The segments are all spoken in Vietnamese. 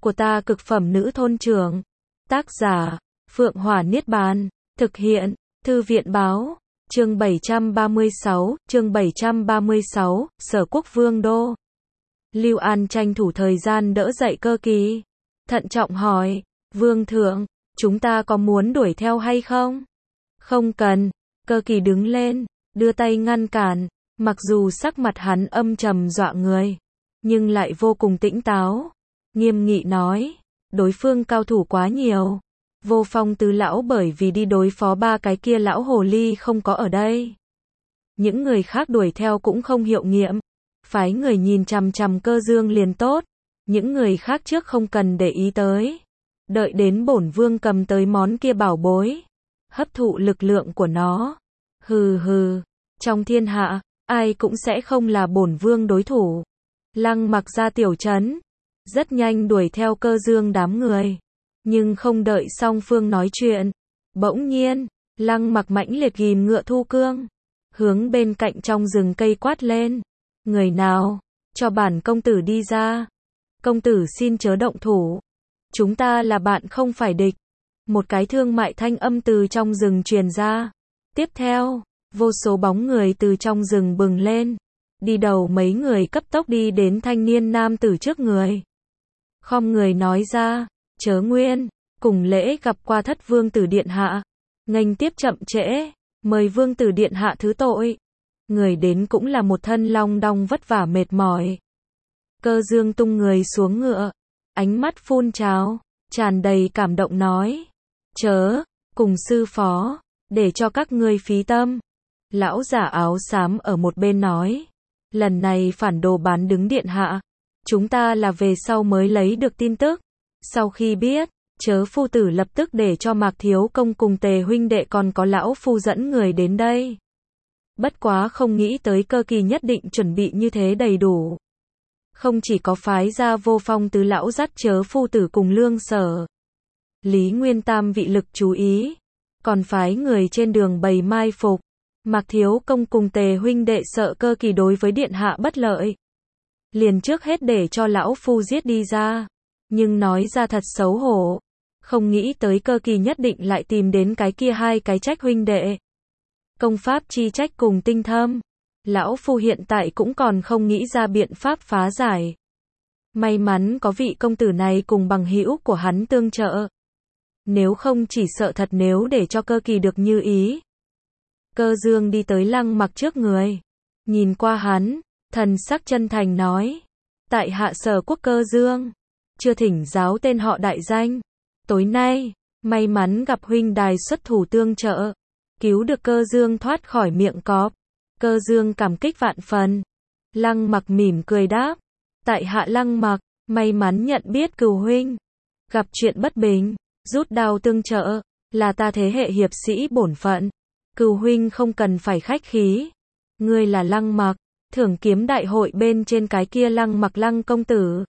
của ta cực phẩm nữ thôn trưởng. Tác giả, Phượng Hỏa Niết Bàn. Thực hiện, Thư viện báo. Chương 736, Sở Quốc Vương Đô. Lưu An tranh thủ thời gian đỡ dậy Cơ Kỳ. Thận trọng hỏi, Vương thượng, chúng ta có muốn đuổi theo hay không? Không cần. Cơ Kỳ đứng lên, đưa tay ngăn cản. Mặc dù sắc mặt hắn âm trầm dọa người, nhưng lại vô cùng tĩnh táo. Nghiêm nghị nói, đối phương cao thủ quá nhiều. Vô Phong tứ lão bởi vì đi đối phó ba cái kia lão hồ ly không có ở đây. Những người khác đuổi theo cũng không hiệu nghiệm. Phái người nhìn chằm chằm Cơ Dương liền tốt. Những người khác trước không cần để ý tới. Đợi đến bổn vương cầm tới món kia bảo bối, hấp thụ lực lượng của nó. Hừ hừ, trong thiên hạ, ai cũng sẽ không là bổn vương đối thủ. Lăng Mặc ra tiểu trấn, rất nhanh đuổi theo Cơ Dương đám người. Nhưng không đợi song phương nói chuyện, bỗng nhiên, Lăng Mặc mãnh liệt ghim ngựa thu cương, hướng bên cạnh trong rừng cây quát lên. Người nào, cho bản công tử đi ra. Công tử xin chớ động thủ. Chúng ta là bạn không phải địch. Một cái thương mại thanh âm từ trong rừng truyền ra. Tiếp theo, vô số bóng người từ trong rừng bừng lên. Đi đầu mấy người cấp tốc đi đến thanh niên nam tử trước người. Khom người nói ra, chớ nguyên, cùng lễ gặp qua thất vương tử điện hạ. Nghênh tiếp chậm trễ, mời vương tử điện hạ thứ tội. Người đến cũng là một thân long đong vất vả mệt mỏi. Cơ Dương tung người xuống ngựa, ánh mắt phun trào, tràn đầy cảm động nói. Chớ, cùng sư phó, để cho các ngươi phí tâm. Lão giả áo xám ở một bên nói. Lần này phản đồ bán đứng điện hạ. Chúng ta là về sau mới lấy được tin tức. Sau khi biết, Chớ phu tử lập tức để cho Mạc Thiếu Công cùng Tề huynh đệ còn có lão phu dẫn người đến đây. Bất quá không nghĩ tới Cơ Kỳ nhất định chuẩn bị như thế đầy đủ. Không chỉ có phái ra Vô Phong tứ lão dắt Chớ phu tử cùng Lương Sở, Lý Nguyên tam vị lực chú ý, còn phái người trên đường bày mai phục. Mạc Thiếu Công cùng Tề huynh đệ sợ Cơ Kỳ đối với điện hạ bất lợi, liền trước hết để cho lão phu giết đi ra. Nhưng nói ra thật xấu hổ, không nghĩ tới Cơ Kỳ nhất định lại tìm đến cái kia hai cái trách huynh đệ. Công pháp chi trách cùng tinh thâm, lão phu hiện tại cũng còn không nghĩ ra biện pháp phá giải. May mắn có vị công tử này cùng bằng hữu của hắn tương trợ. Nếu không chỉ sợ thật nếu để cho Cơ Kỳ được như ý. Cơ Dương đi tới Lăng Mặc trước người, nhìn qua hắn, thần sắc chân thành nói. Tại hạ Sở Quốc Cơ Dương, chưa thỉnh giáo tên họ đại danh. Tối nay, may mắn gặp huynh đài xuất thủ tương trợ, cứu được Cơ Dương thoát khỏi miệng cọp. Cơ Dương cảm kích vạn phần. Lăng Mặc mỉm cười đáp. Tại hạ Lăng Mặc, may mắn nhận biết cừu huynh. Gặp chuyện bất bình, rút đao tương trợ, là ta thế hệ hiệp sĩ bổn phận. Cừu huynh không cần phải khách khí. Ngươi là Lăng Mặc, thưởng kiếm đại hội bên trên cái kia Lăng Mặc Lăng công tử.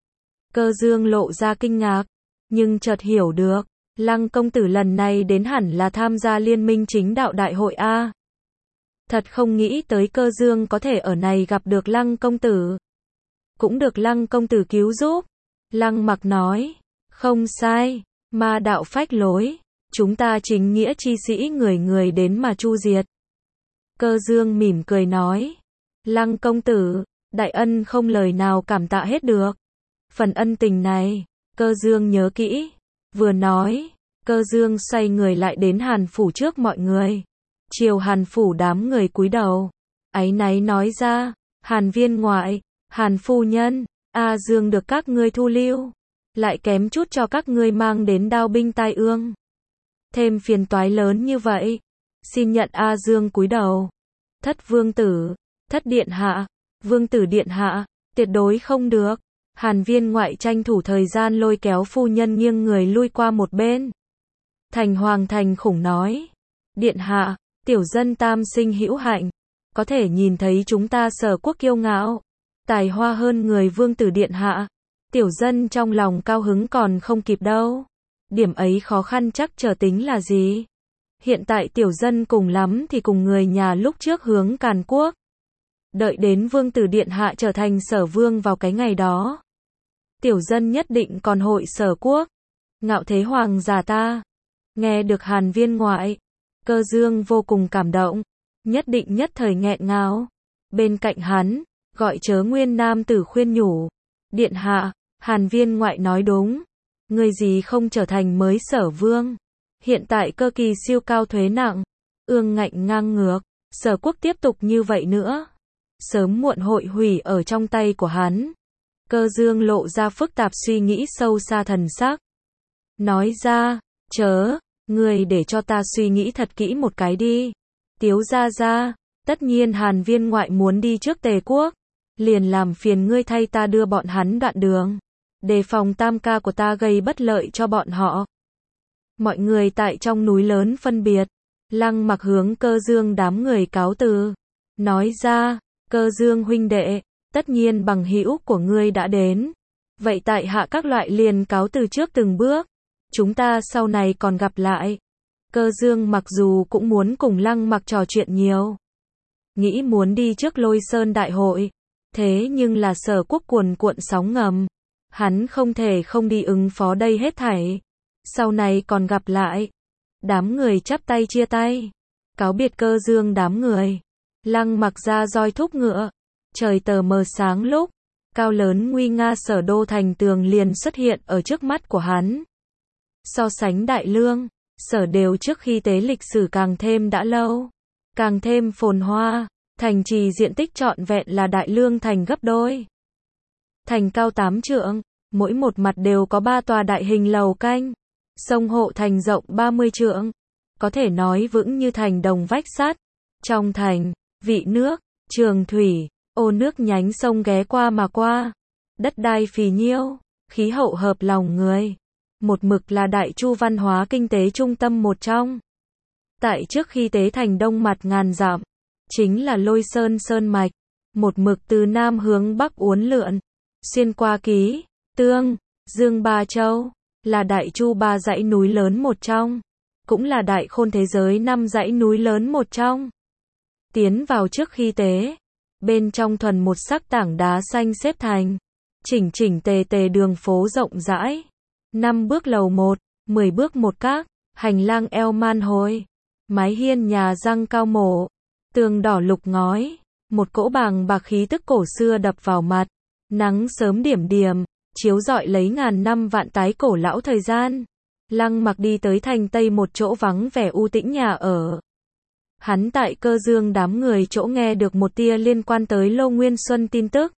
Cơ Dương lộ ra kinh ngạc, nhưng chợt hiểu được, Lăng công tử lần này đến hẳn là tham gia liên minh chính đạo đại hội A. Thật không nghĩ tới Cơ Dương có thể ở này gặp được Lăng công tử. Cũng được Lăng công tử cứu giúp. Lăng Mặc nói, không sai, ma đạo phách lối, chúng ta chính nghĩa chi sĩ người người đến mà chu diệt. Cơ Dương mỉm cười nói, Lăng công tử, đại ân không lời nào cảm tạ hết được. Phần ân tình này, Cơ Dương nhớ kỹ. Vừa nói, Cơ Dương xoay người lại đến Hàn phủ trước mọi người. Chiều Hàn phủ đám người cúi đầu, áy náy nói ra, Hàn viên ngoại, Hàn phu nhân, A Dương được các ngươi thu lưu, lại kém chút cho các ngươi mang đến đao binh tai ương. Thêm phiền toái lớn như vậy, xin nhận. A Dương cúi đầu. Thất vương tử, thất điện hạ, vương tử điện hạ, tuyệt đối không được. Hàn viên ngoại tranh thủ thời gian lôi kéo phu nhân nghiêng người lui qua một bên. Thành Hoàng thành khủng nói, điện hạ, tiểu dân tam sinh hữu hạnh, có thể nhìn thấy chúng ta Sở Quốc kiêu ngạo, tài hoa hơn người vương tử điện hạ. Tiểu dân trong lòng cao hứng còn không kịp đâu. Điểm ấy khó khăn chắc chờ tính là gì. Hiện tại tiểu dân cùng lắm thì cùng người nhà lúc trước hướng Càn Quốc. Đợi đến vương tử điện hạ trở thành Sở vương vào cái ngày đó, tiểu dân nhất định còn hội Sở Quốc. Ngạo thế hoàng giả ta. Nghe được Hàn Viên ngoại, Cơ Dương vô cùng cảm động, nhất định nhất thời nghẹn ngào. Bên cạnh hắn, gọi Chớ Nguyên nam tử khuyên nhủ, điện hạ, Hàn Viên ngoại nói đúng, người gì không trở thành mới Sở Vương. Hiện tại cơ kỳ siêu cao thuế nặng, ương ngạnh ngang ngược, Sở Quốc tiếp tục như vậy nữa, sớm muộn hội hủy ở trong tay của hắn. Cơ Dương lộ ra phức tạp suy nghĩ sâu xa thần sắc. Nói ra, chớ, người để cho ta suy nghĩ thật kỹ một cái đi. Tiếu gia gia, tất nhiên Hàn Viên ngoại muốn đi trước Tề Quốc, liền làm phiền ngươi thay ta đưa bọn hắn đoạn đường, đề phòng tam ca của ta gây bất lợi cho bọn họ. Mọi người tại trong núi lớn phân biệt, Lăng Mặc hướng Cơ Dương đám người cáo từ, nói ra, Cơ Dương huynh đệ, tất nhiên bằng hữu của ngươi đã đến, vậy tại hạ các loại liền cáo từ trước từng bước, chúng ta sau này còn gặp lại. Cơ Dương mặc dù cũng muốn cùng Lăng Mặc trò chuyện nhiều, nghĩ muốn đi trước Lôi Sơn đại hội, thế nhưng là Sở Quốc cuồn cuộn sóng ngầm, hắn không thể không đi ứng phó đây hết thảy. Sau này còn gặp lại. Đám người chắp tay chia tay, cáo biệt Cơ Dương đám người. Lăng Mặc ra roi thúc ngựa, trời tờ mờ sáng lúc, cao lớn nguy nga Sở đô thành tường liền xuất hiện ở trước mắt của hắn. So sánh Đại Lương, Sở đều trước khi tế lịch sử càng thêm đã lâu, càng thêm phồn hoa, thành trì diện tích trọn vẹn là Đại Lương thành gấp đôi. Thành cao 8 trượng, mỗi một mặt đều có 3 tòa đại hình lầu canh. Sông hộ thành rộng 30 trượng, có thể nói vững như thành đồng vách sắt. Trong thành, vị nước, trường thủy, ô nước nhánh sông ghé qua mà qua. Đất đai phì nhiêu, khí hậu hợp lòng người. Một mực là Đại Chu văn hóa kinh tế trung tâm một trong. Tại trước khi tế thành đông mặt ngàn dặm, chính là Lôi Sơn sơn mạch, một mực từ nam hướng bắc uốn lượn, xuyên qua Ký, Tương, Dương ba châu, là Đại Chu 3 dãy núi lớn một trong, cũng là đại khôn thế giới 5 dãy núi lớn một trong. Tiến vào trước khi tế, bên trong thuần một sắc tảng đá xanh xếp thành, chỉnh chỉnh tề tề đường phố rộng rãi, 5 bước lầu 1, 10 bước một các, hành lang eo man hôi, mái hiên nhà răng cao mổ, tường đỏ lục ngói, một cỗ bàng bạc khí tức cổ xưa đập vào mặt, nắng sớm điểm điểm, chiếu rọi lấy ngàn năm vạn tái cổ lão thời gian. Lăng Mặc đi tới thành Tây một chỗ vắng vẻ u tĩnh nhà ở. Hắn tại Cơ Dương đám người chỗ nghe được một tia liên quan tới Lô Nguyên Xuân tin tức.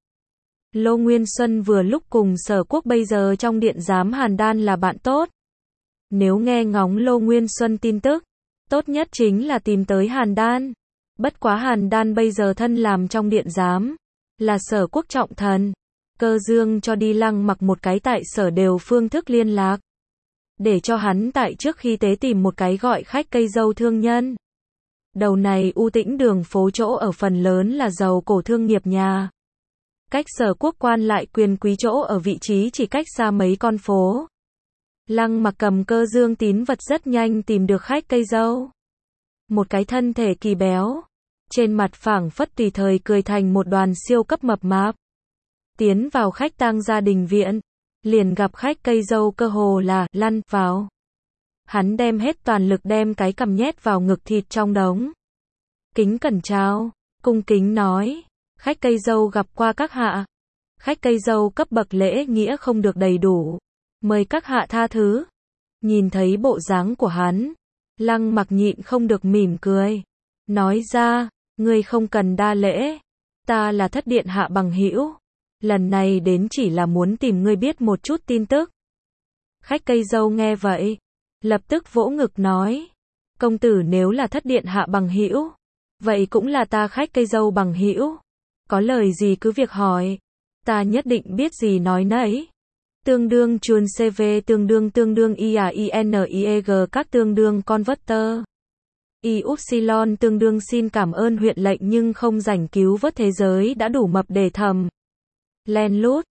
Lô Nguyên Xuân vừa lúc cùng Sở Quốc bây giờ trong điện giám Hàn Đan là bạn tốt. Nếu nghe ngóng Lô Nguyên Xuân tin tức, tốt nhất chính là tìm tới Hàn Đan. Bất quá Hàn Đan bây giờ thân làm trong điện giám, là Sở Quốc trọng thần. Cơ Dương cho đi Lăng Mặc một cái tại Sở đều phương thức liên lạc, để cho hắn tại trước khi tế tìm một cái gọi khách cây dâu thương nhân. Đầu này u tĩnh đường phố chỗ ở phần lớn là giàu cổ thương nghiệp nhà. Cách Sở Quốc quan lại quyền quý chỗ ở vị trí chỉ cách xa mấy con phố. Lăng Mặc cầm Cơ Dương tín vật rất nhanh tìm được khách cây dâu. Một cái thân thể kỳ béo, trên mặt phảng phất tùy thời cười thành một đoàn siêu cấp mập mạp. Tiến vào khách tang gia đình viện, liền gặp khách cây dâu cơ hồ là lăn vào. Hắn đem hết toàn lực đem cái cằm nhét vào ngực thịt trong đống. Kính cẩn chào, cung kính nói, khách cây dâu gặp qua các hạ. Khách cây dâu cấp bậc lễ nghĩa không được đầy đủ, mời các hạ tha thứ. Nhìn thấy bộ dáng của hắn, Lăng Mặc nhịn không được mỉm cười, nói ra, ngươi không cần đa lễ, ta là thất điện hạ bằng hữu. Lần này đến chỉ là muốn tìm ngươi biết một chút tin tức. Khách cây dâu nghe vậy, lập tức vỗ ngực nói, công tử nếu là thất điện hạ bằng hữu, vậy cũng là ta khách cây dâu bằng hữu. Có lời gì cứ việc hỏi, ta nhất định biết gì nói nấy. Tương đương chuồn CV tương đương IAINIEG các tương đương converter. Y-upsilon tương đương xin cảm ơn huyện lệnh nhưng không rảnh cứu vớt thế giới đã đủ mập để thầm. Len lút,